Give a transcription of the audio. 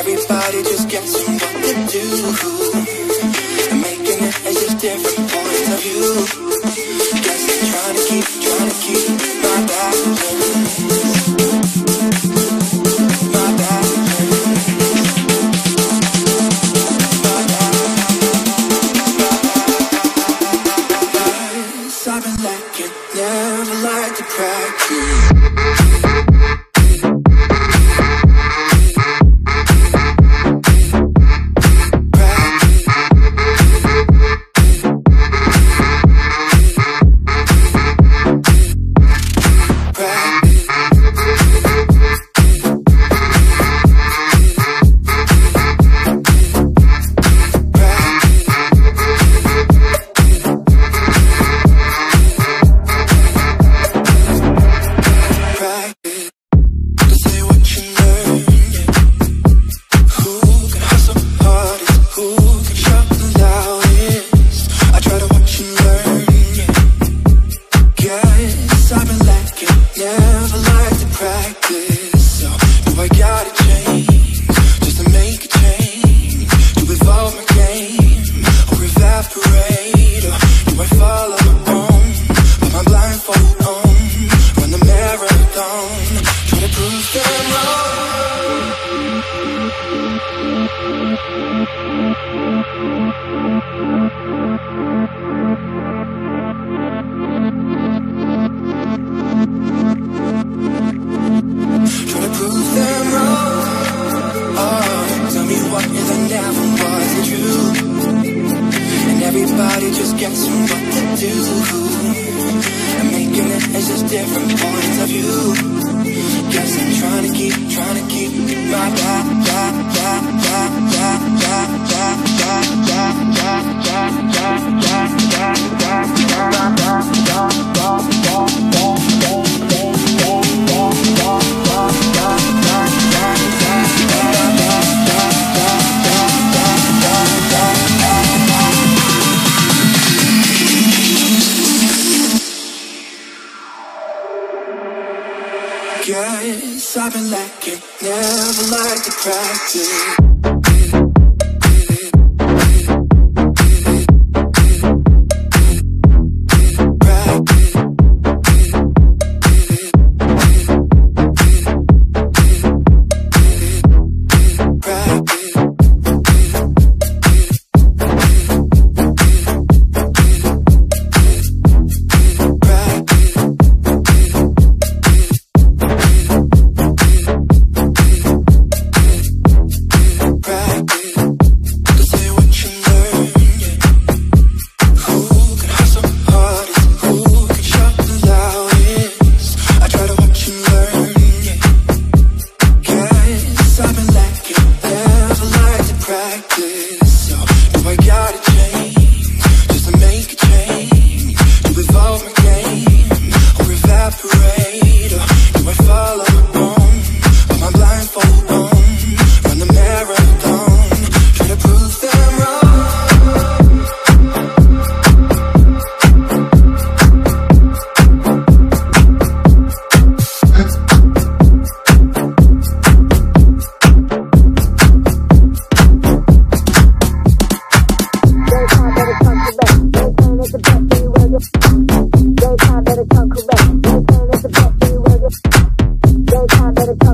everybody just gets from what they do. And making it as just different points of view. Guess I'm trying to keep my balance. My balance. My balance. I've been lacking, never liked to practice. Everybody just gets from what they do. And making it as just different points of view. Guess I'm trying to keep my Guess I've been lacking, never liked to practice.